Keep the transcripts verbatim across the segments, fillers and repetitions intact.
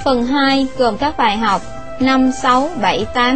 Phần hai gồm các bài học năm, sáu, bảy, tám.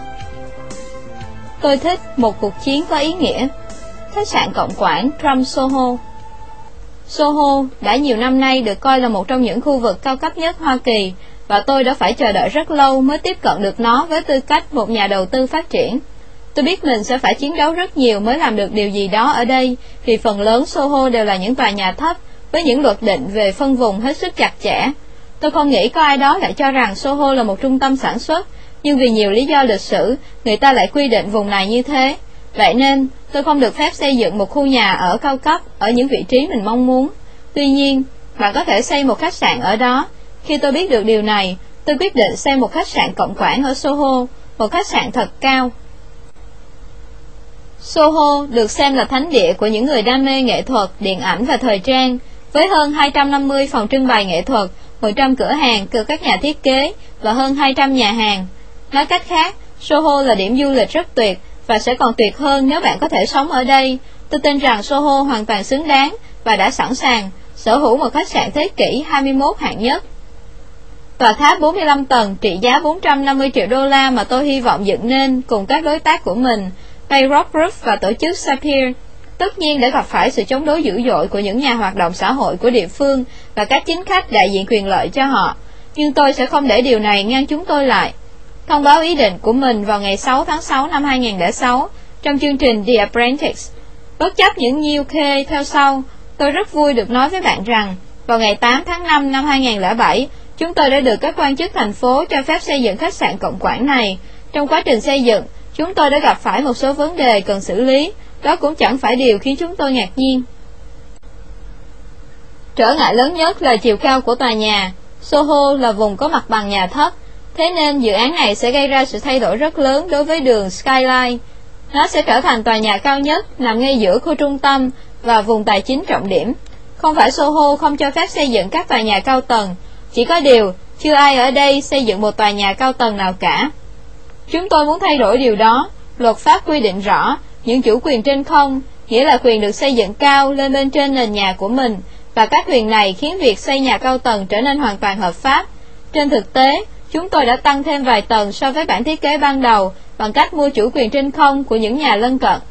Tôi thích một cuộc chiến có ý nghĩa. Khách sạn Cộng quản Trump Soho. Soho đã nhiều năm nay được coi là một trong những khu vực cao cấp nhất Hoa Kỳ, và tôi đã phải chờ đợi rất lâu mới tiếp cận được nó với tư cách một nhà đầu tư phát triển. Tôi biết mình sẽ phải chiến đấu rất nhiều mới làm được điều gì đó ở đây, vì phần lớn Soho đều là những tòa nhà thấp, với những luật định về phân vùng hết sức chặt chẽ. Tôi không nghĩ có ai đó lại cho rằng Soho là một trung tâm sản xuất, nhưng vì nhiều lý do lịch sử, người ta lại quy định vùng này như thế. Vậy nên, tôi không được phép xây dựng một khu nhà ở cao cấp ở những vị trí mình mong muốn. Tuy nhiên, bạn có thể xây một khách sạn ở đó. Khi tôi biết được điều này, tôi quyết định xây một khách sạn Cộng quản ở Soho, một khách sạn thật cao. Soho được xem là thánh địa của những người đam mê nghệ thuật, điện ảnh và thời trang, với hơn hai trăm năm mươi phòng trưng bày nghệ thuật, một trăm cửa hàng từ các nhà thiết kế và hơn hai trăm nhà hàng. Nói cách khác, Soho là điểm du lịch rất tuyệt, và sẽ còn tuyệt hơn nếu bạn có thể sống ở đây. Tôi tin rằng Soho hoàn toàn xứng đáng và đã sẵn sàng sở hữu một khách sạn thế kỷ hai mươi mốt hạng nhất. Tòa tháp bốn mươi lăm tầng trị giá bốn trăm năm mươi triệu đô la mà tôi hy vọng dựng nên cùng các đối tác của mình, Bayrock Group và tổ chức Sapphire, tất nhiên đã gặp phải sự chống đối dữ dội của những nhà hoạt động xã hội của địa phương và các chính khách đại diện quyền lợi cho họ. Nhưng tôi sẽ không để điều này ngăn chúng tôi lại. Thông báo ý định của mình vào ngày sáu tháng sáu năm hai nghìn không trăm lẻ sáu trong chương trình The Apprentice. Bất chấp những nhiêu khê theo sau, tôi rất vui được nói với bạn rằng vào ngày tám tháng năm năm hai nghìn không trăm lẻ bảy, chúng tôi đã được các quan chức thành phố cho phép xây dựng khách sạn Cộng quản này. Trong quá trình xây dựng, chúng tôi đã gặp phải một số vấn đề cần xử lý. Đó cũng chẳng phải điều khiến chúng tôi ngạc nhiên. Trở ngại lớn nhất là chiều cao của tòa nhà. Soho là vùng có mặt bằng nhà thấp, thế nên dự án này sẽ gây ra sự thay đổi rất lớn đối với đường Skyline. Nó sẽ trở thành tòa nhà cao nhất, nằm ngay giữa khu trung tâm và vùng tài chính trọng điểm. Không phải Soho không cho phép xây dựng các tòa nhà cao tầng, chỉ có điều chưa ai ở đây xây dựng một tòa nhà cao tầng nào cả. Chúng tôi muốn thay đổi điều đó. Luật pháp quy định rõ những chủ quyền trên không, nghĩa là quyền được xây dựng cao lên bên trên nền nhà của mình, và các quyền này khiến việc xây nhà cao tầng trở nên hoàn toàn hợp pháp. Trên thực tế, chúng tôi đã tăng thêm vài tầng so với bản thiết kế ban đầu bằng cách mua chủ quyền trên không của những nhà lân cận.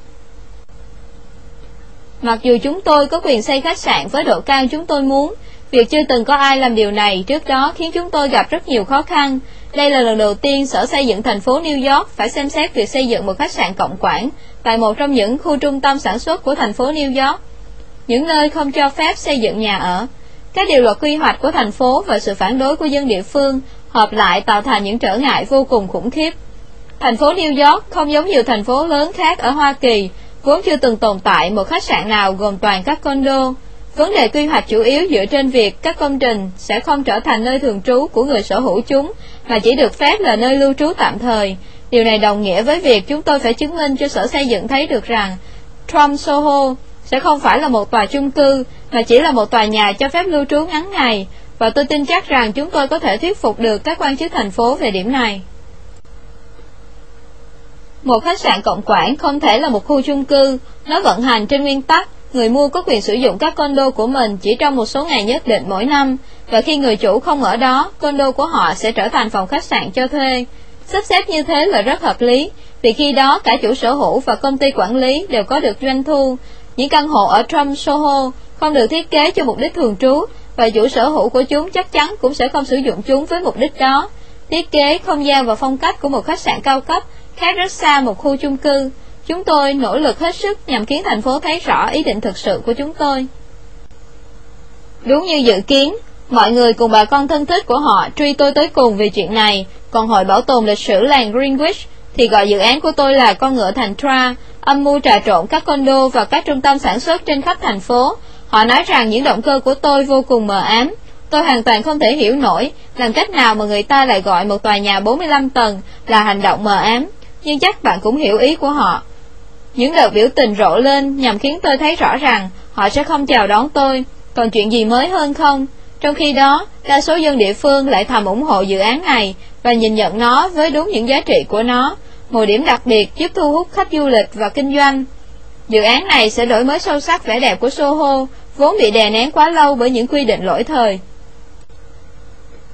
Mặc dù chúng tôi có quyền xây khách sạn với độ cao chúng tôi muốn, việc chưa từng có ai làm điều này trước đó khiến chúng tôi gặp rất nhiều khó khăn. Đây là lần đầu tiên Sở Xây dựng thành phố New York phải xem xét việc xây dựng một khách sạn Cộng quản tại một trong những khu trung tâm sản xuất của thành phố New York, những nơi không cho phép xây dựng nhà ở. Các điều luật quy hoạch của thành phố và sự phản đối của dân địa phương hợp lại tạo thành những trở ngại vô cùng khủng khiếp. Thành phố New York không giống nhiều thành phố lớn khác ở Hoa Kỳ, vốn chưa từng tồn tại một khách sạn nào gồm toàn các condo. Vấn đề quy hoạch chủ yếu dựa trên việc các công trình sẽ không trở thành nơi thường trú của người sở hữu chúng, mà chỉ được phép là nơi lưu trú tạm thời. Điều này đồng nghĩa với việc chúng tôi phải chứng minh cho Sở Xây dựng thấy được rằng Trump Soho sẽ không phải là một tòa chung cư, mà chỉ là một tòa nhà cho phép lưu trú ngắn ngày, và tôi tin chắc rằng chúng tôi có thể thuyết phục được các quan chức thành phố về điểm này. Một khách sạn Cộng quản không thể là một khu chung cư. Nó vận hành trên nguyên tắc người mua có quyền sử dụng các condo của mình chỉ trong một số ngày nhất định mỗi năm, và khi người chủ không ở đó, condo của họ sẽ trở thành phòng khách sạn cho thuê. Sắp xếp như thế là rất hợp lý, vì khi đó cả chủ sở hữu và công ty quản lý đều có được doanh thu. Những căn hộ ở Trump Soho không được thiết kế cho mục đích thường trú, và chủ sở hữu của chúng chắc chắn cũng sẽ không sử dụng chúng với mục đích đó. Thiết kế, không gian và phong cách của một khách sạn cao cấp khác rất xa một khu chung cư. Chúng tôi nỗ lực hết sức nhằm khiến thành phố thấy rõ ý định thực sự của chúng tôi. Đúng như dự kiến, mọi người cùng bà con thân thích của họ truy tôi tới cùng vì chuyện này, còn Hội Bảo tồn Lịch sử làng Greenwich thì gọi dự án của tôi là con ngựa thành Tra, âm mưu trà trộn các condo và các trung tâm sản xuất trên khắp thành phố. Họ nói rằng những động cơ của tôi vô cùng mờ ám. Tôi hoàn toàn không thể hiểu nổi làm cách nào mà người ta lại gọi một tòa nhà bốn mươi lăm tầng là hành động mờ ám, nhưng chắc bạn cũng hiểu ý của họ. Những đợt biểu tình rộ lên nhằm khiến tôi thấy rõ rằng họ sẽ không chào đón tôi. Còn chuyện gì mới hơn không? Trong khi đó, đa số dân địa phương lại thầm ủng hộ dự án này và nhìn nhận nó với đúng những giá trị của nó, một điểm đặc biệt giúp thu hút khách du lịch và kinh doanh. Dự án này sẽ đổi mới sâu sắc vẻ đẹp của Soho, vốn bị đè nén quá lâu bởi những quy định lỗi thời.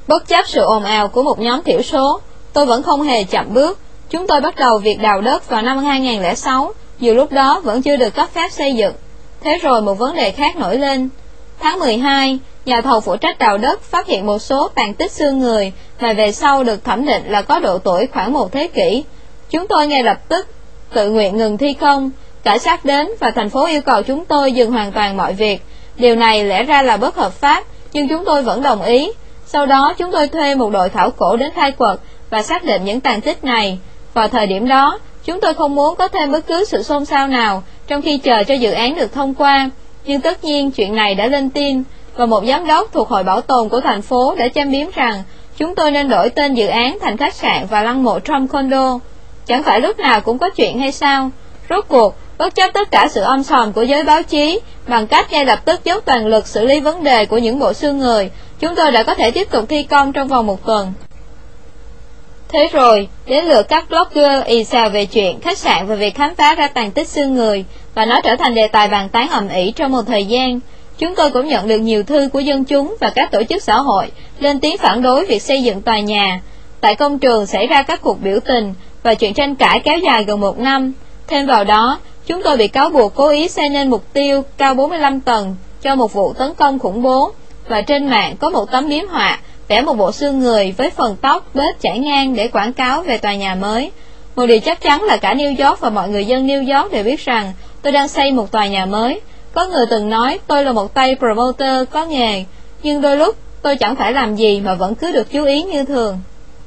Bất chấp sự ồn ào của một nhóm thiểu số, tôi vẫn không hề chậm bước. Chúng tôi bắt đầu việc đào đất vào năm hai nghìn không trăm lẻ sáu, dù lúc đó vẫn chưa được cấp phép xây dựng. Thế rồi một vấn đề khác nổi lên. Tháng mười hai, nhà thầu phụ trách đào đất phát hiện một số tàn tích xương người mà về sau được thẩm định là có độ tuổi khoảng một thế kỷ. Chúng tôi ngay lập tức tự nguyện ngừng thi công. Cảnh sát đến và thành phố yêu cầu chúng tôi dừng hoàn toàn mọi việc. Điều này lẽ ra là bất hợp pháp, nhưng chúng tôi vẫn đồng ý. Sau đó chúng tôi thuê một đội khảo cổ đến khai quật và xác định những tàn tích này. Vào thời điểm đó, chúng tôi không muốn có thêm bất cứ sự xôn xao nào trong khi chờ cho dự án được thông qua. Nhưng tất nhiên chuyện này đã lên tin, và một giám đốc thuộc hội bảo tồn của thành phố đã châm biếm rằng chúng tôi nên đổi tên dự án thành khách sạn và lăng mộ Trump Condo. Chẳng phải lúc nào cũng có chuyện hay sao? Rốt cuộc, bất chấp tất cả sự om sòm của giới báo chí, bằng cách ngay lập tức dốc toàn lực xử lý vấn đề của những bộ xương người, chúng tôi đã có thể tiếp tục thi công trong vòng một tuần. Thế rồi, đến lượt các blogger ì xào về chuyện khách sạn và việc khám phá ra tàn tích xương người, và nó trở thành đề tài bàn tán ầm ĩ trong một thời gian. Chúng tôi cũng nhận được nhiều thư của dân chúng và các tổ chức xã hội lên tiếng phản đối việc xây dựng tòa nhà. Tại công trường xảy ra các cuộc biểu tình, và chuyện tranh cãi kéo dài gần một năm. Thêm vào đó, chúng tôi bị cáo buộc cố ý xây nên mục tiêu cao bốn mươi lăm tầng cho một vụ tấn công khủng bố, và trên mạng có một tấm biếm họa vẽ một bộ xương người với phần tóc bết chảy ngang để quảng cáo về tòa nhà mới. Một điều chắc chắn là cả New York và mọi người dân New York đều biết rằng tôi đang xây một tòa nhà mới. Có người từng nói tôi là một tay promoter có nghề, nhưng đôi lúc tôi chẳng phải làm gì mà vẫn cứ được chú ý như thường.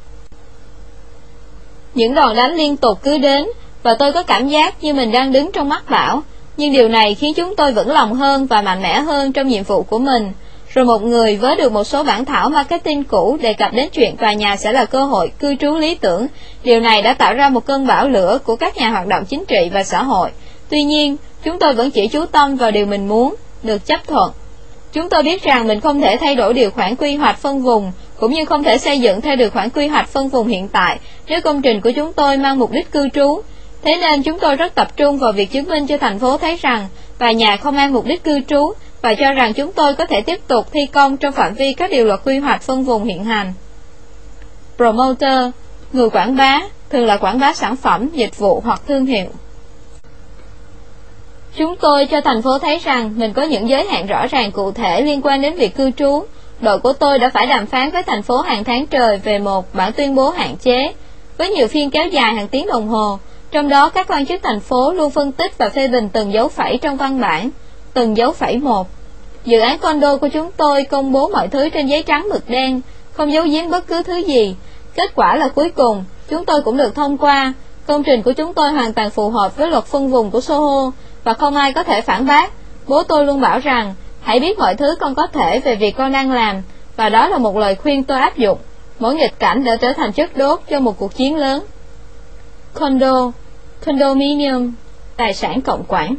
Những đòn đánh liên tục cứ đến, và tôi có cảm giác như mình đang đứng trong mắt bão. Nhưng điều này khiến chúng tôi vững lòng hơn và mạnh mẽ hơn trong nhiệm vụ của mình. Rồi một người vớ được một số bản thảo marketing cũ đề cập đến chuyện tòa nhà sẽ là cơ hội cư trú lý tưởng. Điều này đã tạo ra một cơn bão lửa của các nhà hoạt động chính trị và xã hội. Tuy nhiên, chúng tôi vẫn chỉ chú tâm vào điều mình muốn, được chấp thuận. Chúng tôi biết rằng mình không thể thay đổi điều khoản quy hoạch phân vùng, cũng như không thể xây dựng theo điều khoản quy hoạch phân vùng hiện tại nếu công trình của chúng tôi mang mục đích cư trú. Thế nên chúng tôi rất tập trung vào việc chứng minh cho thành phố thấy rằng tòa nhà không mang mục đích cư trú, và cho rằng chúng tôi có thể tiếp tục thi công trong phạm vi các điều luật quy hoạch phân vùng hiện hành. Promoter, người quảng bá, thường là quảng bá sản phẩm, dịch vụ hoặc thương hiệu. Chúng tôi cho thành phố thấy rằng mình có những giới hạn rõ ràng cụ thể liên quan đến việc cư trú. Đội của tôi đã phải đàm phán với thành phố hàng tháng trời về một bản tuyên bố hạn chế, với nhiều phiên kéo dài hàng tiếng đồng hồ. Trong đó, các quan chức thành phố luôn phân tích và phê bình từng dấu phẩy trong văn bản, từng dấu phẩy một. Dự án condo của chúng tôi công bố mọi thứ trên giấy trắng mực đen, không giấu giếm bất cứ thứ gì. Kết quả là cuối cùng, chúng tôi cũng được thông qua. Công trình của chúng tôi hoàn toàn phù hợp với luật phân vùng của Soho, và không ai có thể phản bác. Bố tôi luôn bảo rằng, hãy biết mọi thứ con có thể về việc con đang làm, và đó là một lời khuyên tôi áp dụng. Mỗi nghịch cảnh đã trở thành chất đốt cho một cuộc chiến lớn. Condo, condominium, tài sản cộng quản.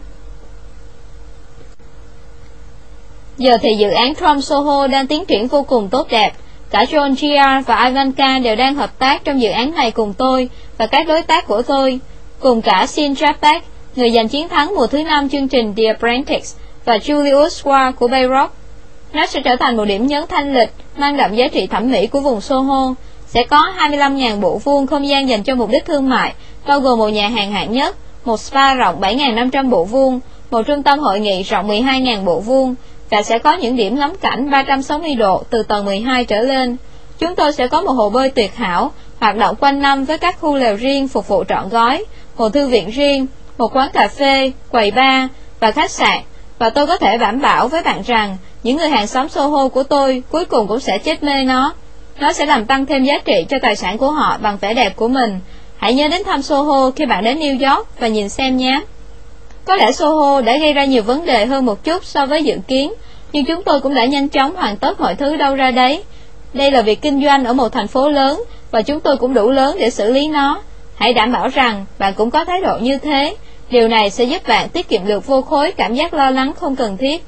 Giờ thì dự án Trump Soho đang tiến triển vô cùng tốt đẹp. Cả John Gier và Ivanka đều đang hợp tác trong dự án này cùng tôi và các đối tác của tôi, cùng cả Sean Japek, người giành chiến thắng mùa thứ năm chương trình The Apprentice, và Julius Ward của Bay Rock. Nó sẽ trở thành một điểm nhấn thanh lịch, mang đậm giá trị thẩm mỹ của vùng Soho. Sẽ có hai mươi lăm nghìn bộ vuông không gian dành cho mục đích thương mại, bao gồm một nhà hàng hạng nhất, một spa rộng bảy nghìn năm trăm bộ vuông, một trung tâm hội nghị rộng mười hai nghìn bộ vuông, và sẽ có những điểm ngắm cảnh ba trăm sáu mươi độ từ tầng mười hai trở lên. Chúng tôi sẽ có một hồ bơi tuyệt hảo, hoạt động quanh năm với các khu lều riêng phục vụ trọn gói, một thư viện riêng, một quán cà phê, quầy bar và khách sạn. Và tôi có thể đảm bảo với bạn rằng những người hàng xóm Soho của tôi cuối cùng cũng sẽ chết mê nó. Nó sẽ làm tăng thêm giá trị cho tài sản của họ bằng vẻ đẹp của mình. Hãy nhớ đến thăm Soho khi bạn đến New York và nhìn xem nhé. Có lẽ Soho đã gây ra nhiều vấn đề hơn một chút so với dự kiến, nhưng chúng tôi cũng đã nhanh chóng hoàn tất mọi thứ đâu ra đấy. Đây là việc kinh doanh ở một thành phố lớn, và chúng tôi cũng đủ lớn để xử lý nó. Hãy đảm bảo rằng bạn cũng có thái độ như thế. Điều này sẽ giúp bạn tiết kiệm được vô khối cảm giác lo lắng không cần thiết.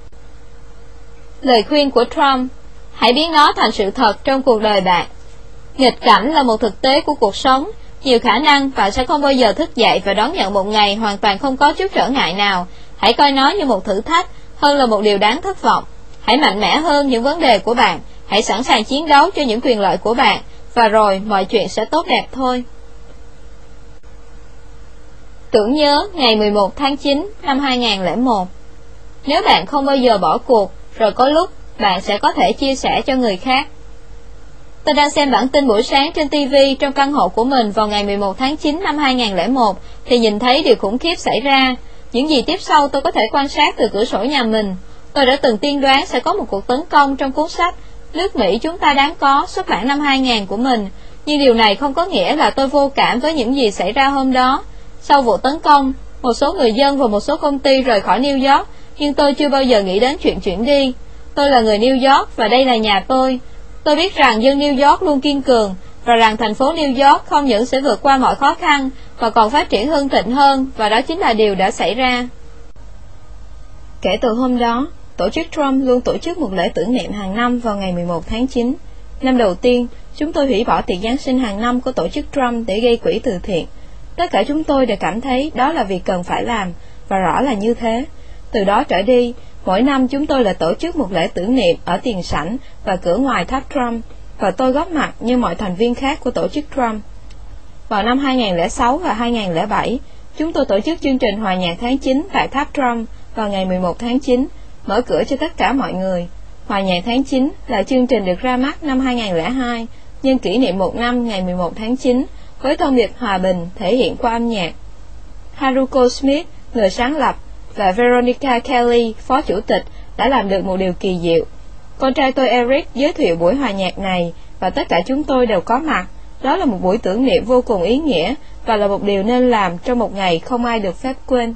Lời khuyên của Trump: hãy biến nó thành sự thật trong cuộc đời bạn. Nghịch cảnh là một thực tế của cuộc sống. Nhiều khả năng bạn sẽ không bao giờ thức dậy và đón nhận một ngày hoàn toàn không có chút trở ngại nào. Hãy coi nó như một thử thách hơn là một điều đáng thất vọng. Hãy mạnh mẽ hơn những vấn đề của bạn. Hãy sẵn sàng chiến đấu cho những quyền lợi của bạn, và rồi mọi chuyện sẽ tốt đẹp thôi. Tưởng nhớ ngày mười một tháng chín năm hai nghìn không trăm lẻ một. Nếu bạn không bao giờ bỏ cuộc, rồi có lúc bạn sẽ có thể chia sẻ cho người khác. Tôi đang xem bản tin buổi sáng trên ti vi trong căn hộ của mình vào ngày mười một tháng chín năm hai nghìn không trăm lẻ một thì nhìn thấy điều khủng khiếp xảy ra. Những gì tiếp sau tôi có thể quan sát từ cửa sổ nhà mình. Tôi đã từng tiên đoán sẽ có một cuộc tấn công trong cuốn sách Nước Mỹ Chúng Ta Đáng Có xuất bản năm hai nghìn của mình, nhưng điều này không có nghĩa là tôi vô cảm với những gì xảy ra hôm đó. Sau vụ tấn công, một số người dân và một số công ty rời khỏi New York, nhưng tôi chưa bao giờ nghĩ đến chuyện chuyển đi. Tôi là người New York và đây là nhà tôi. Tôi biết rằng dân New York luôn kiên cường, và rằng thành phố New York không những sẽ vượt qua mọi khó khăn mà còn phát triển hưng thịnh hơn, và đó chính là điều đã xảy ra. Kể từ hôm đó, tổ chức Trump luôn tổ chức một lễ tưởng niệm hàng năm vào ngày mười một tháng chín. Năm đầu tiên, chúng tôi hủy bỏ tiệc Giáng sinh hàng năm của tổ chức Trump để gây quỹ từ thiện. Tất cả chúng tôi đều cảm thấy đó là việc cần phải làm, và rõ là như thế. Từ đó trở đi, mỗi năm chúng tôi lại tổ chức một lễ tưởng niệm ở tiền sảnh và cửa ngoài tháp Trump, và tôi góp mặt như mọi thành viên khác của tổ chức Trump. Vào năm hai nghìn không trăm lẻ sáu và hai nghìn không trăm lẻ bảy, chúng tôi tổ chức chương trình hòa nhạc tháng chín tại tháp Trump vào ngày mười một tháng chín, mở cửa cho tất cả mọi người. Hòa nhạc tháng chín là chương trình được ra mắt năm hai nghìn không trăm lẻ hai, nhân kỷ niệm một năm ngày mười một tháng chín, với thông điệp hòa bình thể hiện qua âm nhạc. Haruko Smith, người sáng lập, và Veronica Kelly, phó chủ tịch, đã làm được một điều kỳ diệu. Con trai tôi Eric giới thiệu buổi hòa nhạc này, và tất cả chúng tôi đều có mặt. Đó là một buổi tưởng niệm vô cùng ý nghĩa, và là một điều nên làm trong một ngày không ai được phép quên.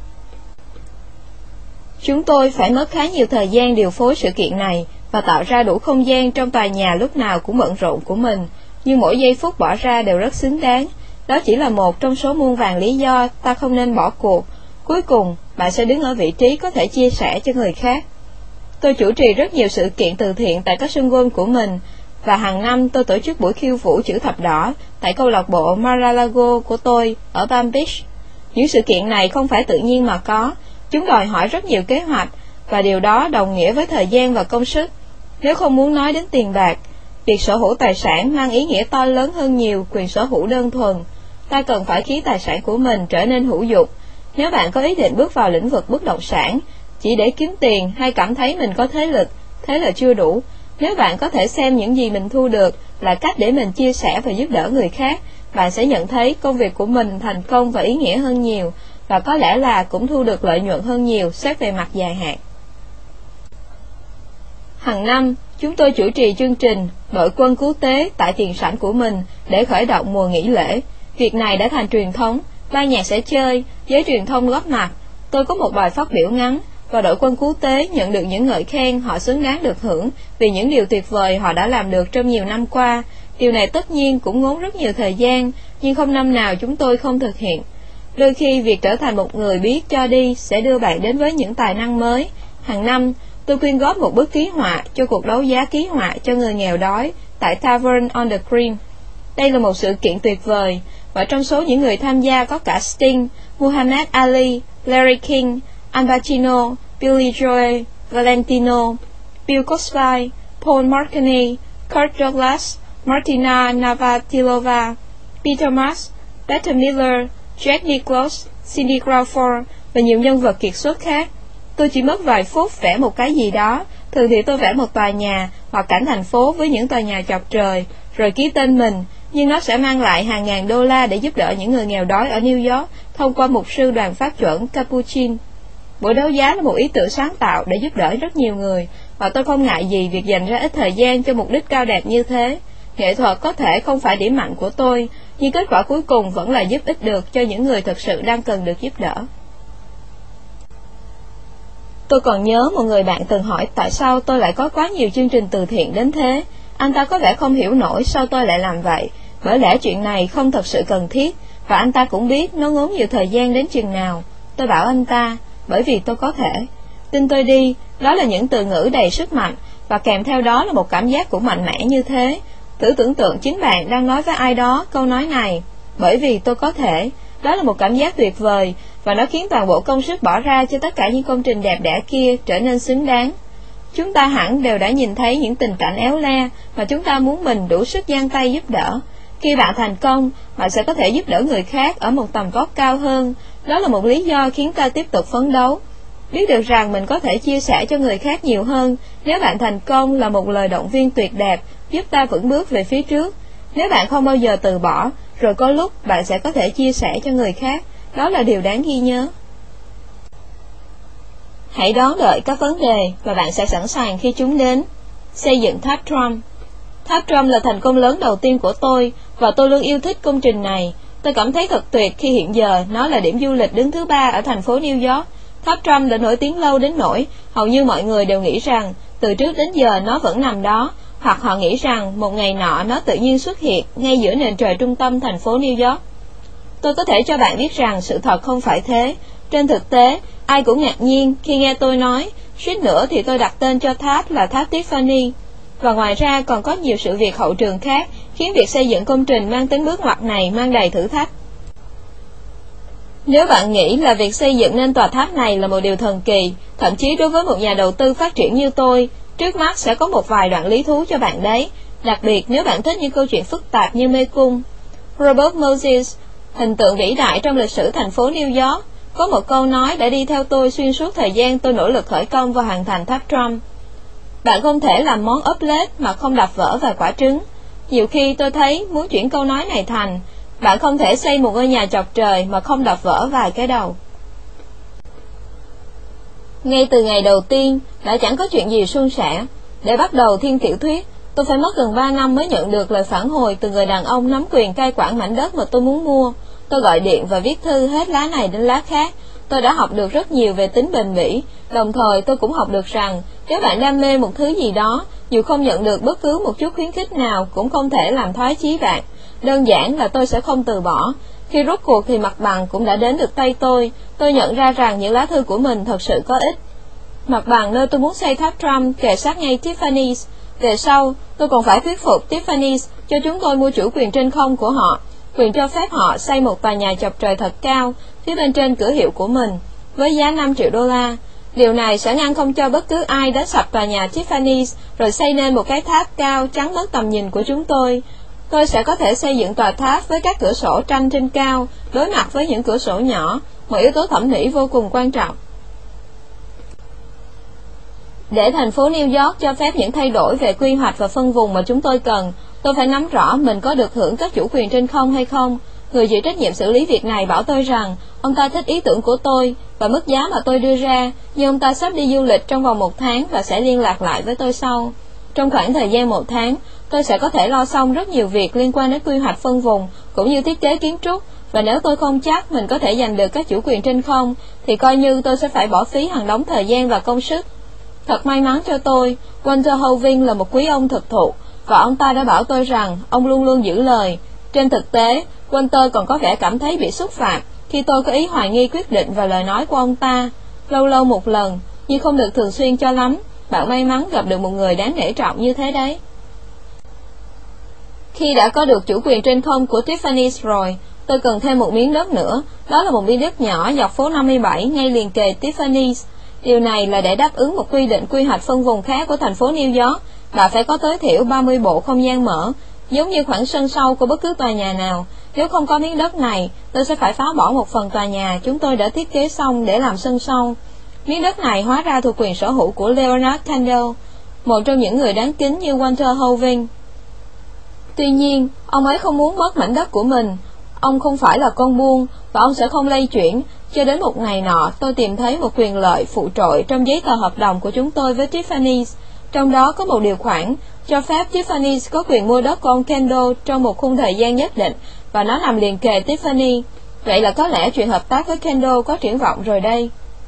Chúng tôi phải mất khá nhiều thời gian điều phối sự kiện này, và tạo ra đủ không gian trong tòa nhà lúc nào cũng bận rộn của mình, nhưng mỗi giây phút bỏ ra đều rất xứng đáng. Đó chỉ là một trong số muôn vàn lý do ta không nên bỏ cuộc. Cuối cùng, bạn sẽ đứng ở vị trí có thể chia sẻ cho người khác. Tôi chủ trì rất nhiều sự kiện từ thiện tại các sân golf của mình, và hàng năm tôi tổ chức buổi khiêu vũ chữ thập đỏ tại câu lạc bộ Mar-a-Lago của tôi ở Palm Beach. Những sự kiện này không phải tự nhiên mà có, chúng đòi hỏi rất nhiều kế hoạch, và điều đó đồng nghĩa với thời gian và công sức. Nếu không muốn nói đến tiền bạc, việc sở hữu tài sản mang ý nghĩa to lớn hơn nhiều quyền sở hữu đơn thuần. Ta cần phải khiến tài sản của mình trở nên hữu dụng. Nếu bạn có ý định bước vào lĩnh vực bất động sản chỉ để kiếm tiền hay cảm thấy mình có thế lực, thế là chưa đủ. Nếu bạn có thể xem những gì mình thu được là cách để mình chia sẻ và giúp đỡ người khác, bạn sẽ nhận thấy công việc của mình thành công và ý nghĩa hơn nhiều, và có lẽ là cũng thu được lợi nhuận hơn nhiều xét về mặt dài hạn. Hàng năm, chúng tôi chủ trì chương trình Đội quân cứu tế tại tiền sảnh của mình để khởi động mùa nghỉ lễ. Việc này đã thành truyền thống, ban nhạc sẽ chơi, giới truyền thông góp mặt. Tôi có một bài phát biểu ngắn, và đội quân cứu tế nhận được những ngợi khen họ xứng đáng được hưởng vì những điều tuyệt vời họ đã làm được trong nhiều năm qua. Điều này tất nhiên cũng ngốn rất nhiều thời gian, nhưng không năm nào chúng tôi không thực hiện. Đôi khi việc trở thành một người biết cho đi sẽ đưa bạn đến với những tài năng mới. Hàng năm, tôi quyên góp một bức ký họa cho cuộc đấu giá ký họa cho người nghèo đói tại Tavern on the Green. Đây là một sự kiện tuyệt vời, và trong số những người tham gia có cả Sting, Muhammad Ali, Larry King, Al Pacino, Billy Joel, Valentino, Bill Cosby, Paul McCartney, Kirk Douglas, Martina Navratilova, Peter Marks, Bette Midler, Jack Nicklaus, Cindy Crawford và nhiều nhân vật kiệt xuất khác. Tôi chỉ mất vài phút vẽ một cái gì đó. Thường thì tôi vẽ một tòa nhà hoặc cảnh thành phố với những tòa nhà chọc trời, rồi ký tên mình, nhưng nó sẽ mang lại hàng ngàn đô la để giúp đỡ những người nghèo đói ở New York thông qua mục sư đoàn pháp chuẩn Capuchin. Buổi đấu giá là một ý tưởng sáng tạo để giúp đỡ rất nhiều người, và tôi không ngại gì việc dành ra ít thời gian cho mục đích cao đẹp như thế. Nghệ thuật có thể không phải điểm mạnh của tôi, nhưng kết quả cuối cùng vẫn là giúp ích được cho những người thực sự đang cần được giúp đỡ. Tôi còn nhớ một người bạn từng hỏi tại sao tôi lại có quá nhiều chương trình từ thiện đến thế. Anh ta có vẻ không hiểu nổi sao tôi lại làm vậy, bởi lẽ chuyện này không thật sự cần thiết, và anh ta cũng biết nó ngốn nhiều thời gian đến chừng nào. Tôi bảo anh ta, bởi vì tôi có thể. Tin tôi đi, đó là những từ ngữ đầy sức mạnh, và kèm theo đó là một cảm giác cũng mạnh mẽ như thế. Thử tưởng tượng chính bạn đang nói với ai đó câu nói này, bởi vì tôi có thể. Đó là một cảm giác tuyệt vời, và nó khiến toàn bộ công sức bỏ ra cho tất cả những công trình đẹp đẽ kia trở nên xứng đáng. Chúng ta hẳn đều đã nhìn thấy những tình cảnh éo le mà chúng ta muốn mình đủ sức giang tay giúp đỡ. Khi bạn thành công, bạn sẽ có thể giúp đỡ người khác ở một tầm vóc cao hơn. Đó là một lý do khiến ta tiếp tục phấn đấu. Biết được rằng mình có thể chia sẻ cho người khác nhiều hơn nếu bạn thành công là một lời động viên tuyệt đẹp, giúp ta vững bước về phía trước. Nếu bạn không bao giờ từ bỏ, rồi có lúc bạn sẽ có thể chia sẻ cho người khác. Đó là điều đáng ghi nhớ. Hãy đón đợi các vấn đề và bạn sẽ sẵn sàng khi chúng đến. Xây dựng tháp Trump. Tháp Trump là thành công lớn đầu tiên của tôi và tôi luôn yêu thích công trình này. Tôi cảm thấy thật tuyệt khi hiện giờ nó là điểm du lịch đứng thứ ba ở thành phố New York. Tháp Trump đã nổi tiếng lâu đến nỗi hầu như mọi người đều nghĩ rằng từ trước đến giờ nó vẫn nằm đó, hoặc họ nghĩ rằng một ngày nọ nó tự nhiên xuất hiện ngay giữa nền trời trung tâm thành phố New York. Tôi có thể cho bạn biết rằng sự thật không phải thế. Trên thực tế, ai cũng ngạc nhiên khi nghe tôi nói, suýt nữa thì tôi đặt tên cho tháp là tháp Tiffany. Và ngoài ra còn có nhiều sự việc hậu trường khác khiến việc xây dựng công trình mang tính bước ngoặt này mang đầy thử thách. Nếu bạn nghĩ là việc xây dựng nên tòa tháp này là một điều thần kỳ, thậm chí đối với một nhà đầu tư phát triển như tôi, trước mắt sẽ có một vài đoạn lý thú cho bạn đấy, đặc biệt nếu bạn thích những câu chuyện phức tạp như mê cung. Robert Moses, hình tượng vĩ đại trong lịch sử thành phố New York, có một câu nói đã đi theo tôi xuyên suốt thời gian tôi nỗ lực khởi công và hoàn thành tháp Trump. Bạn không thể làm món ốp lết mà không đập vỡ vài quả trứng. Nhiều khi tôi thấy muốn chuyển câu nói này thành, bạn không thể xây một ngôi nhà chọc trời mà không đập vỡ vài cái đầu. Ngay từ ngày đầu tiên, đã chẳng có chuyện gì suôn sẻ. Để bắt đầu thiên tiểu thuyết, tôi phải mất gần ba năm mới nhận được lời phản hồi từ người đàn ông nắm quyền cai quản mảnh đất mà tôi muốn mua. Tôi gọi điện và viết thư hết lá này đến lá khác. Tôi đã học được rất nhiều về tính bền bỉ. Đồng thời tôi cũng học được rằng nếu bạn đam mê một thứ gì đó, dù không nhận được bất cứ một chút khuyến khích nào cũng không thể làm thoái chí bạn. Đơn giản là tôi sẽ không từ bỏ. Khi rút cuộc thì mặt bằng cũng đã đến được tay tôi. Tôi nhận ra rằng những lá thư của mình thật sự có ích. Mặt bằng nơi tôi muốn xây tháp Trump kề sát ngay Tiffany's. Về sau, tôi còn phải thuyết phục Tiffany's cho chúng tôi mua chủ quyền trên không của họ, quyền cho phép họ xây một tòa nhà chọc trời thật cao phía bên trên cửa hiệu của mình với giá năm triệu đô la. Điều này sẽ ngăn không cho bất cứ ai đến sập tòa nhà Tiffany's rồi xây nên một cái tháp cao chắn mất tầm nhìn của chúng tôi. Tôi sẽ có thể xây dựng tòa tháp với các cửa sổ tranh trên cao đối mặt với những cửa sổ nhỏ, một yếu tố thẩm mỹ vô cùng quan trọng. Để thành phố New York cho phép những thay đổi về quy hoạch và phân vùng mà chúng tôi cần, tôi phải nắm rõ mình có được hưởng các chủ quyền trên không hay không. Người chịu trách nhiệm xử lý việc này bảo tôi rằng ông ta thích ý tưởng của tôi và mức giá mà tôi đưa ra, nhưng ông ta sắp đi du lịch trong vòng một tháng và sẽ liên lạc lại với tôi sau. Trong khoảng thời gian một tháng, tôi sẽ có thể lo xong rất nhiều việc liên quan đến quy hoạch phân vùng cũng như thiết kế kiến trúc, và nếu tôi không chắc mình có thể giành được các chủ quyền trên không thì coi như tôi sẽ phải bỏ phí hàng đống thời gian và công sức. Thật may mắn cho tôi, Walter Hoving là một quý ông thực thụ, và ông ta đã bảo tôi rằng ông luôn luôn giữ lời. Trên thực tế, Walter còn có vẻ cảm thấy bị xúc phạm khi tôi có ý hoài nghi quyết định và lời nói của ông ta. Lâu lâu một lần, nhưng không được thường xuyên cho lắm. Bạn may mắn gặp được một người đáng nể trọng như thế đấy. Khi đã có được chủ quyền trên không của Tiffany's rồi, tôi cần thêm một miếng đất nữa. Đó là một miếng đất nhỏ dọc phố năm mươi bảy ngay liền kề Tiffany's. Điều này là để đáp ứng một quy định quy hoạch phân vùng khác của thành phố New York. Bạn phải có tối thiểu ba mươi bộ không gian mở, giống như khoảng sân sau của bất cứ tòa nhà nào. Nếu không có miếng đất này, tôi sẽ phải phá bỏ một phần tòa nhà chúng tôi đã thiết kế xong để làm sân sau. Miếng đất này hóa ra thuộc quyền sở hữu của Leonard Kendall, một trong những người đáng kính như Walter Hoving. Tuy nhiên, ông ấy không muốn mất mảnh đất của mình. Ông không phải là con buôn, và ông sẽ không lay chuyển. Cho đến một ngày nọ, tôi tìm thấy một quyền lợi phụ trội trong giấy tờ hợp đồng của chúng tôi với Tiffany's. Trong đó có một điều khoản cho phép Tiffany's có quyền mua đất của ông Kendall trong một khung thời gian nhất định, và nó nằm liền kề Tiffany. Vậy là có lẽ chuyện hợp tác với Kendall có triển vọng rồi đây.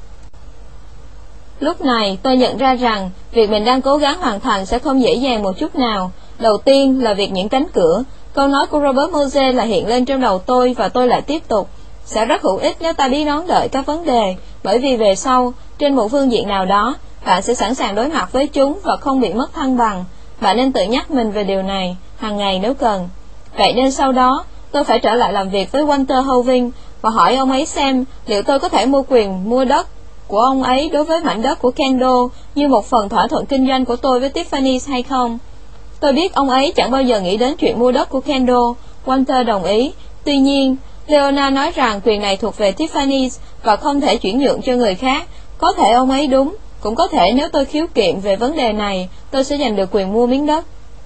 Lúc này, tôi nhận ra rằng việc mình đang cố gắng hoàn thành sẽ không dễ dàng một chút nào. Đầu tiên là việc những cánh cửa. Câu nói của Robert Moses là hiện lên trong đầu tôi, và tôi lại tiếp tục. Sẽ rất hữu ích nếu ta biết đón đợi các vấn đề, bởi vì về sau, trên một phương diện nào đó, bạn sẽ sẵn sàng đối mặt với chúng và không bị mất thăng bằng. Bạn nên tự nhắc mình về điều này hàng ngày nếu cần. Vậy nên sau đó, tôi phải trở lại làm việc với Walter Hoving và hỏi ông ấy xem liệu tôi có thể mua quyền mua đất của ông ấy đối với mảnh đất của Kendall như một phần thỏa thuận kinh doanh của tôi với Tiffany's hay không. Tôi biết ông ấy chẳng bao giờ nghĩ đến chuyện mua đất của Kendall. Walter đồng ý. Tuy nhiên, Leona nói rằng quyền này thuộc về Tiffany's và không thể chuyển nhượng cho người khác. Có thể ông ấy đúng, cũng có thể nếu tôi khiếu kiện về vấn đề này, tôi sẽ giành được quyền mua miếng đất.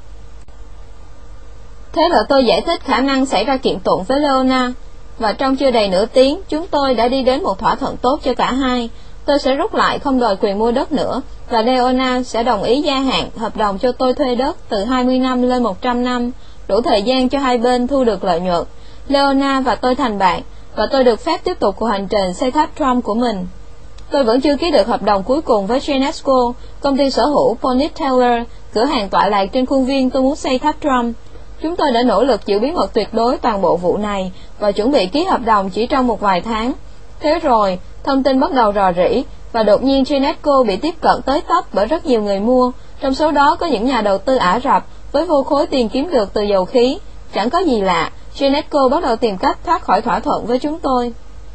Thế là tôi giải thích khả năng xảy ra kiện tụng với Leona, và trong chưa đầy nửa tiếng, chúng tôi đã đi đến một thỏa thuận tốt cho cả hai. Tôi sẽ rút lại không đòi quyền mua đất nữa, và Leona sẽ đồng ý gia hạn hợp đồng cho tôi thuê đất từ hai mươi năm lên một trăm năm, đủ thời gian cho hai bên thu được lợi nhuận. Leona và tôi thành bạn, và tôi được phép tiếp tục cuộc hành trình xây tháp Trump của mình. Tôi vẫn chưa ký được hợp đồng cuối cùng với Genesco, công ty sở hữu Bonnet Taylor, cửa hàng tọa lạc trên khuôn viên tôi muốn xây tháp Trump. Chúng tôi đã nỗ lực giữ bí mật tuyệt đối toàn bộ vụ này và chuẩn bị ký hợp đồng chỉ trong một vài tháng. Thế rồi, thông tin bắt đầu rò rỉ, và đột nhiên Genesco bị tiếp cận tới tấp bởi rất nhiều người mua, trong số đó có những nhà đầu tư Ả Rập với vô khối tiền kiếm được từ dầu khí. Chẳng có gì lạ, Genesco bắt đầu tìm cách thoát khỏi thỏa thuận với chúng tôi.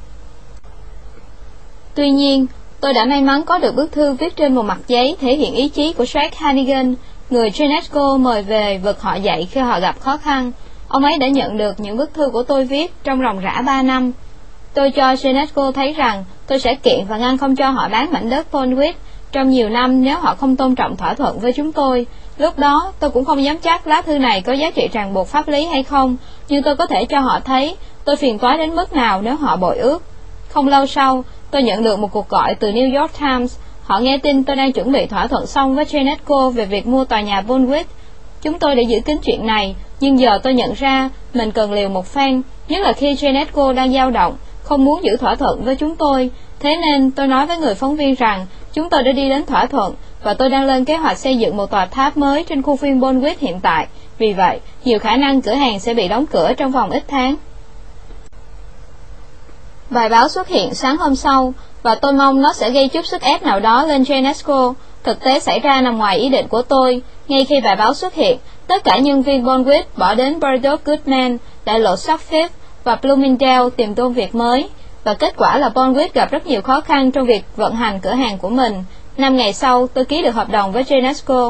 Tuy nhiên, tôi đã may mắn có được bức thư viết trên một mặt giấy thể hiện ý chí của Shrek Hannigan, người Genesco mời về vực họ dậy khi họ gặp khó khăn. Ông ấy đã nhận được những bức thư của tôi viết trong ròng rã ba năm. Tôi cho Genesco thấy rằng tôi sẽ kiện và ngăn không cho họ bán mảnh đất Bonwit trong nhiều năm nếu họ không tôn trọng thỏa thuận với chúng tôi. Lúc đó, tôi cũng không dám chắc lá thư này có giá trị ràng buộc pháp lý hay không, nhưng tôi có thể cho họ thấy tôi phiền toái đến mức nào nếu họ bội ước. Không lâu sau, tôi nhận được một cuộc gọi từ New York Times. Họ nghe tin tôi đang chuẩn bị thỏa thuận xong với Genesco về việc mua tòa nhà Bonwit. Chúng tôi đã giữ kín chuyện này, nhưng giờ tôi nhận ra mình cần liều một phen, nhất là khi Genesco đang dao động, không muốn giữ thỏa thuận với chúng tôi. Thế nên tôi nói với người phóng viên rằng chúng tôi đã đi đến thỏa thuận và tôi đang lên kế hoạch xây dựng một tòa tháp mới trên khu viên Bonwit hiện tại. Vì vậy, nhiều khả năng cửa hàng sẽ bị đóng cửa trong vòng ít tháng. Bài báo xuất hiện sáng hôm sau, và tôi mong nó sẽ gây chút sức ép nào đó lên Genesco. Thực tế xảy ra nằm ngoài ý định của tôi. Ngay khi bài báo xuất hiện, tất cả nhân viên Bonwit bỏ đến Burdett Goodman, đại lộ Suffolk và Bloomingdale tìm công việc mới, và kết quả là Bonwit gặp rất nhiều khó khăn trong việc vận hành cửa hàng của mình. Năm ngày sau, tôi ký được hợp đồng với Genesco.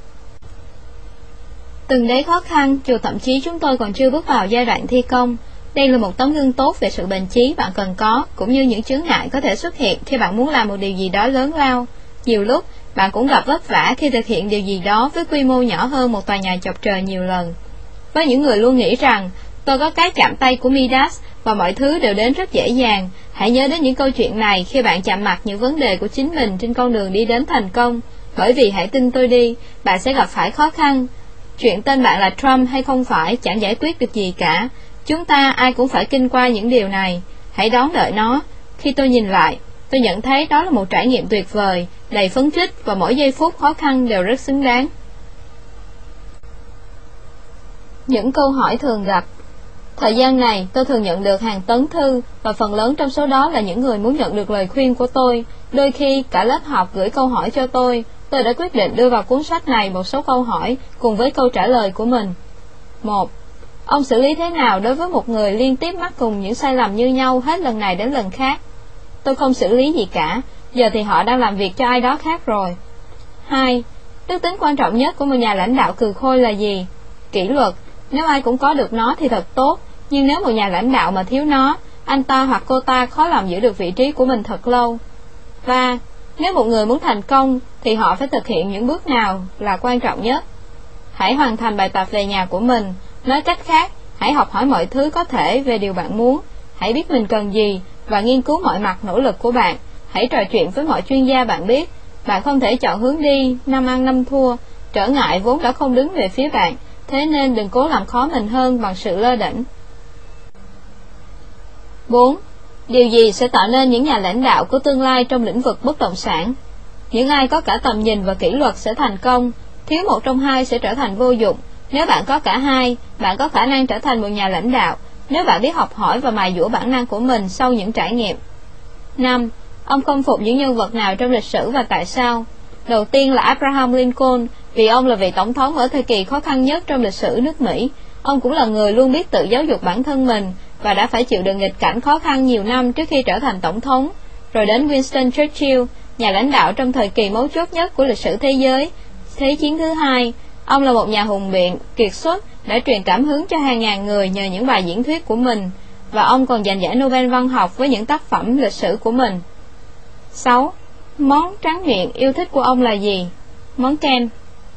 Từng đấy khó khăn, dù thậm chí chúng tôi còn chưa bước vào giai đoạn thi công. Đây là một tấm gương tốt về sự bền chí bạn cần có, cũng như những chướng ngại có thể xuất hiện khi bạn muốn làm một điều gì đó lớn lao. Nhiều lúc, bạn cũng gặp vất vả khi thực hiện điều gì đó với quy mô nhỏ hơn một tòa nhà chọc trời nhiều lần. Với những người luôn nghĩ rằng, tôi có cái chạm tay của Midas và mọi thứ đều đến rất dễ dàng, hãy nhớ đến những câu chuyện này khi bạn chạm mặt những vấn đề của chính mình trên con đường đi đến thành công. Bởi vì hãy tin tôi đi, bạn sẽ gặp phải khó khăn. Chuyện tên bạn là Trump hay không phải chẳng giải quyết được gì cả. Chúng ta ai cũng phải kinh qua những điều này. Hãy đón đợi nó. Khi tôi nhìn lại, tôi nhận thấy đó là một trải nghiệm tuyệt vời, đầy phấn khích, và mỗi giây phút khó khăn đều rất xứng đáng. Những câu hỏi thường gặp. Thời gian này, tôi thường nhận được hàng tấn thư, và phần lớn trong số đó là những người muốn nhận được lời khuyên của tôi. Đôi khi, cả lớp học gửi câu hỏi cho tôi. Tôi đã quyết định đưa vào cuốn sách này một số câu hỏi cùng với câu trả lời của mình. một. Ông xử lý thế nào đối với một người liên tiếp mắc cùng những sai lầm như nhau hết lần này đến lần khác? Tôi không xử lý gì cả, giờ thì họ đang làm việc cho ai đó khác rồi. hai. Đức tính quan trọng nhất của một nhà lãnh đạo cừ khôi là gì? Kỷ luật. Nếu ai cũng có được nó thì thật tốt, nhưng nếu một nhà lãnh đạo mà thiếu nó, anh ta hoặc cô ta khó lòng giữ được vị trí của mình thật lâu. ba. Nếu một người muốn thành công, thì họ phải thực hiện những bước nào là quan trọng nhất? Hãy hoàn thành bài tập về nhà của mình. Nói cách khác, hãy học hỏi mọi thứ có thể về điều bạn muốn. Hãy biết mình cần gì và nghiên cứu mọi mặt nỗ lực của bạn. Hãy trò chuyện với mọi chuyên gia bạn biết. Bạn không thể chọn hướng đi năm ăn năm thua. Trở ngại vốn đã không đứng về phía bạn, thế nên đừng cố làm khó mình hơn bằng sự lơ đễnh. bốn. Điều gì sẽ tạo nên những nhà lãnh đạo của tương lai trong lĩnh vực bất động sản? Những ai có cả tầm nhìn và kỷ luật sẽ thành công. Thiếu một trong hai sẽ trở thành vô dụng. Nếu bạn có cả hai, bạn có khả năng trở thành một nhà lãnh đạo, nếu bạn biết học hỏi và mài dũa bản năng của mình sau những trải nghiệm. năm. Ông khâm phục những nhân vật nào trong lịch sử và tại sao? Đầu tiên là Abraham Lincoln, vì ông là vị tổng thống ở thời kỳ khó khăn nhất trong lịch sử nước Mỹ. Ông cũng là người luôn biết tự giáo dục bản thân mình và đã phải chịu đựng nghịch cảnh khó khăn nhiều năm trước khi trở thành tổng thống. rồi đến Winston Churchill, nhà lãnh đạo trong thời kỳ mấu chốt nhất của lịch sử thế giới, Thế chiến thứ hai. Ông là một nhà hùng biện, kiệt xuất, đã truyền cảm hứng cho hàng ngàn người nhờ những bài diễn thuyết của mình, và ông còn giành giải Nobel văn học với những tác phẩm lịch sử của mình. sáu. Món tráng miệng yêu thích của ông là gì? Món kem.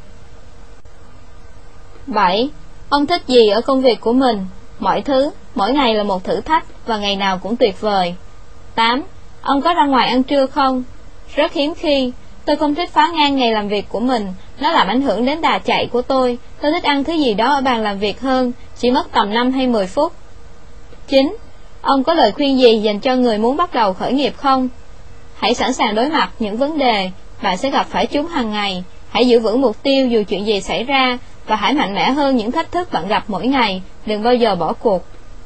bảy. Ông thích gì ở công việc của mình? Mọi thứ, mỗi ngày là một thử thách và ngày nào cũng tuyệt vời. tám. Ông có ra ngoài ăn trưa không? Rất hiếm khi. Tôi không thích phá ngang ngày làm việc của mình, nó làm ảnh hưởng đến đà chạy của tôi. Tôi thích ăn thứ gì đó ở bàn làm việc hơn, chỉ mất tầm năm hay mười phút. chín. Ông có lời khuyên gì dành cho người muốn bắt đầu khởi nghiệp không? Hãy sẵn sàng đối mặt những vấn đề, bạn sẽ gặp phải chúng hàng ngày. Hãy giữ vững mục tiêu dù chuyện gì xảy ra, và hãy mạnh mẽ hơn những thách thức bạn gặp mỗi ngày, đừng bao giờ bỏ cuộc.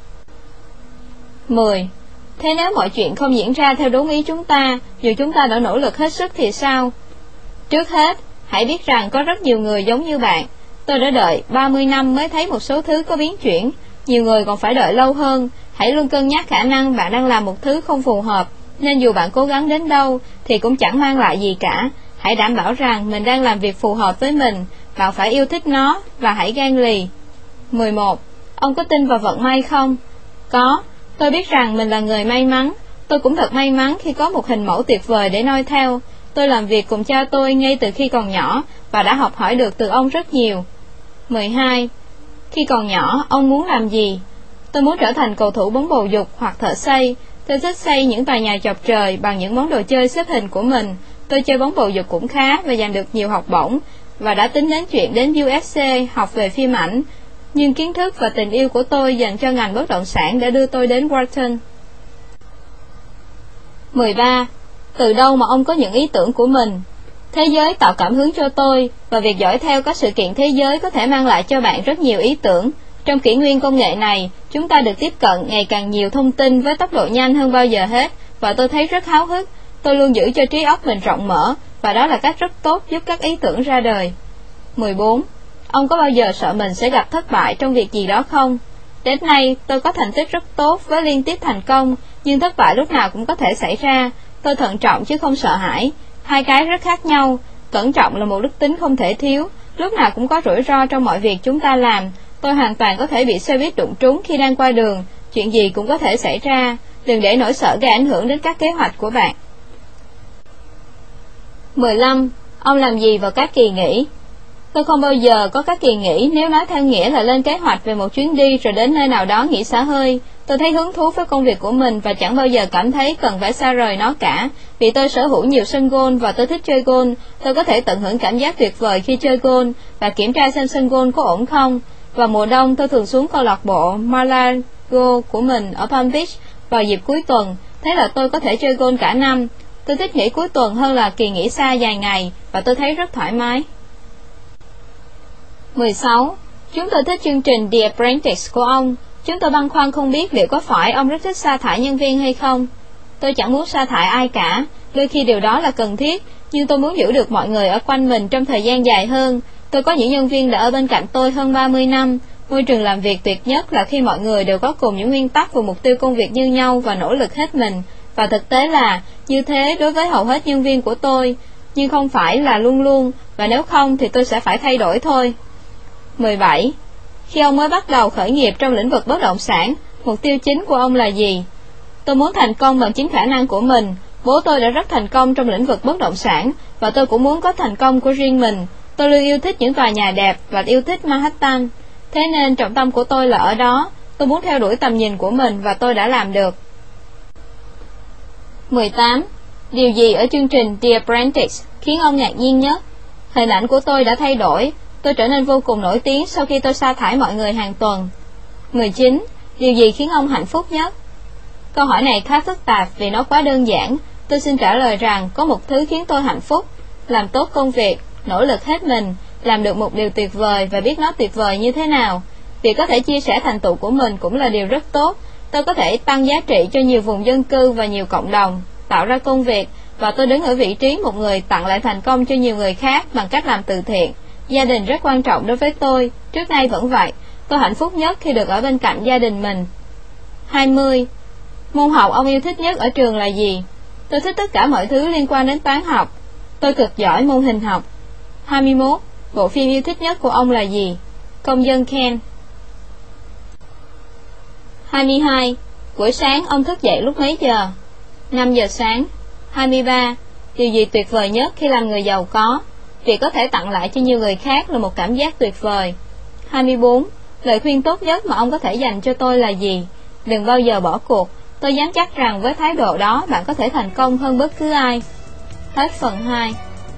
mười. Thế nếu mọi chuyện không diễn ra theo đúng ý chúng ta, dù chúng ta đã nỗ lực hết sức thì sao? Trước hết, hãy biết rằng có rất nhiều người giống như bạn. Tôi đã đợi ba mươi năm mới thấy một số thứ có biến chuyển, nhiều người còn phải đợi lâu hơn. Hãy luôn cân nhắc khả năng bạn đang làm một thứ không phù hợp, nên dù bạn cố gắng đến đâu thì cũng chẳng mang lại gì cả. Hãy đảm bảo rằng mình đang làm việc phù hợp với mình, bạn phải yêu thích nó và hãy gan lì. mười một. Ông có tin vào vận may không? Có. Tôi biết rằng mình là người may mắn. Tôi cũng thật may mắn khi có một hình mẫu tuyệt vời để noi theo. Tôi làm việc cùng cha tôi ngay từ khi còn nhỏ và đã học hỏi được từ ông rất nhiều. mười hai. Khi còn nhỏ, ông muốn làm gì? Tôi muốn trở thành cầu thủ bóng bầu dục hoặc thợ xây. Tôi thích xây những tòa nhà chọc trời bằng những món đồ chơi xếp hình của mình. Tôi chơi bóng bầu dục cũng khá và giành được nhiều học bổng, và đã tính đến chuyện đến u ét xê học về phim ảnh. Nhưng kiến thức và tình yêu của tôi dành cho ngành bất động sản đã đưa tôi đến Wharton. mười ba. Từ đâu mà ông có những ý tưởng của mình? Thế giới tạo cảm hứng cho tôi, và việc dõi theo các sự kiện thế giới có thể mang lại cho bạn rất nhiều ý tưởng. Trong kỷ nguyên công nghệ này, chúng ta được tiếp cận ngày càng nhiều thông tin với tốc độ nhanh hơn bao giờ hết, và tôi thấy rất háo hức. Tôi luôn giữ cho trí óc mình rộng mở, và đó là cách rất tốt giúp các ý tưởng ra đời. mười bốn. Ông có bao giờ sợ mình sẽ gặp thất bại trong việc gì đó không? Đến nay, tôi có thành tích rất tốt với liên tiếp thành công, nhưng thất bại lúc nào cũng có thể xảy ra. Tôi thận trọng chứ không sợ hãi. Hai cái rất khác nhau. Cẩn trọng là một đức tính không thể thiếu. Lúc nào cũng có rủi ro trong mọi việc chúng ta làm. Tôi hoàn toàn có thể bị xe buýt đụng trúng khi đang qua đường. Chuyện gì cũng có thể xảy ra. Đừng để nỗi sợ gây ảnh hưởng đến các kế hoạch của bạn. mười lăm. Ông làm gì vào các kỳ nghỉ? Tôi không bao giờ có các kỳ nghỉ, nếu nói theo nghĩa là lên kế hoạch về một chuyến đi rồi đến nơi nào đó nghỉ xả hơi. Tôi thấy hứng thú với công việc của mình và chẳng bao giờ cảm thấy cần phải xa rời nó cả. Vì tôi sở hữu nhiều sân golf và tôi thích chơi golf. Tôi có thể tận hưởng cảm giác tuyệt vời khi chơi golf và kiểm tra xem sân golf có ổn không. Vào mùa đông, tôi thường xuống câu lạc bộ Mar-a-Lago của mình ở Palm Beach vào dịp cuối tuần. Thế là tôi có thể chơi golf cả năm. Tôi thích nghỉ cuối tuần hơn là kỳ nghỉ xa dài ngày, và tôi thấy rất thoải mái. mười sáu. Chúng tôi thích chương trình The Apprentice của ông. Chúng tôi băn khoăn không biết liệu có phải ông rất thích sa thải nhân viên hay không. Tôi chẳng muốn sa thải ai cả, đôi khi điều đó là cần thiết, nhưng tôi muốn giữ được mọi người ở quanh mình trong thời gian dài hơn. Tôi có những nhân viên đã ở bên cạnh tôi hơn ba mươi năm. Môi trường làm việc tuyệt nhất là khi mọi người đều có cùng những nguyên tắc và mục tiêu công việc như nhau và nỗ lực hết mình. Và thực tế là như thế đối với hầu hết nhân viên của tôi, nhưng không phải là luôn luôn, và nếu không thì tôi sẽ phải thay đổi thôi. mười bảy. Khi ông mới bắt đầu khởi nghiệp trong lĩnh vực bất động sản, mục tiêu chính của ông là gì? Tôi muốn thành công bằng chính khả năng của mình. Bố tôi đã rất thành công trong lĩnh vực bất động sản, và tôi cũng muốn có thành công của riêng mình. Tôi luôn yêu thích những tòa nhà đẹp và yêu thích Manhattan. Thế nên trọng tâm của tôi là ở đó. Tôi muốn theo đuổi tầm nhìn của mình và tôi đã làm được. mười tám. Điều gì ở chương trình The Apprentice khiến ông ngạc nhiên nhất? Hình ảnh của tôi đã thay đổi. Tôi trở nên vô cùng nổi tiếng sau khi tôi sa thải mọi người hàng tuần. mười chín. Điều gì khiến ông hạnh phúc nhất? Câu hỏi này khá phức tạp vì nó quá đơn giản. Tôi xin trả lời rằng có một thứ khiến tôi hạnh phúc: làm tốt công việc, nỗ lực hết mình, làm được một điều tuyệt vời và biết nó tuyệt vời như thế nào. Việc có thể chia sẻ thành tựu của mình cũng là điều rất tốt. Tôi có thể tăng giá trị cho nhiều vùng dân cư và nhiều cộng đồng, tạo ra công việc, và tôi đứng ở vị trí một người tặng lại thành công cho nhiều người khác bằng cách làm từ thiện. Gia đình rất quan trọng đối với tôi, trước nay vẫn vậy. Tôi hạnh phúc nhất khi được ở bên cạnh gia đình mình. hai mươi. Môn học ông yêu thích nhất ở trường là gì? Tôi thích tất cả mọi thứ liên quan đến toán học. Tôi cực giỏi môn hình học. hai mươi mốt. Bộ phim yêu thích nhất của ông là gì? Công dân Ken. hai mươi hai. Buổi sáng ông thức dậy lúc mấy giờ? năm giờ sáng. hai mươi ba. Điều gì tuyệt vời nhất khi làm người giàu có? Việc có thể tặng lại cho nhiều người khác là một cảm giác tuyệt vời. hai mươi bốn. Lời khuyên tốt nhất mà ông có thể dành cho tôi là gì? Đừng bao giờ bỏ cuộc. Tôi dám chắc rằng với thái độ đó bạn có thể thành công hơn bất cứ ai. Hết phần hai.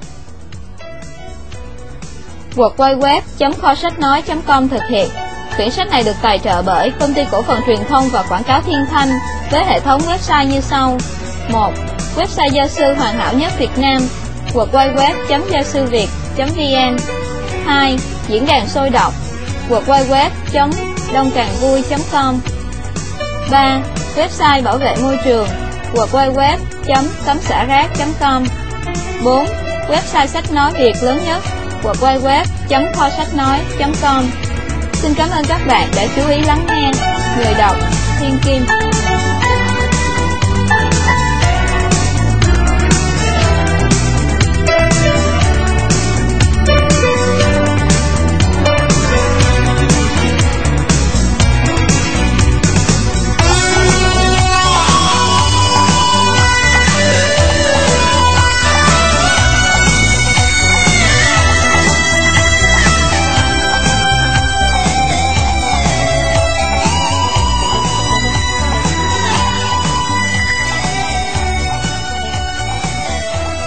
w w w chấm kho sách nói chấm com thực hiện. Quyển sách này được tài trợ bởi Công ty Cổ phần Truyền thông và Quảng cáo Thiên Thanh với hệ thống website như sau. một. Website gia sư hoàn hảo nhất Việt Nam w w w chấm gia sư việt chấm v n. hai. Diễn đàn sôi động w w w chấm đông càng vui chấm com. ba. Website bảo vệ môi trường w w w chấm cấm xả rác chấm com. bốn. Website sách nói Việt lớn nhất w w w chấm kho sách nói chấm com. Xin cảm ơn các bạn đã chú ý lắng nghe. Người đọc Thiên Kim.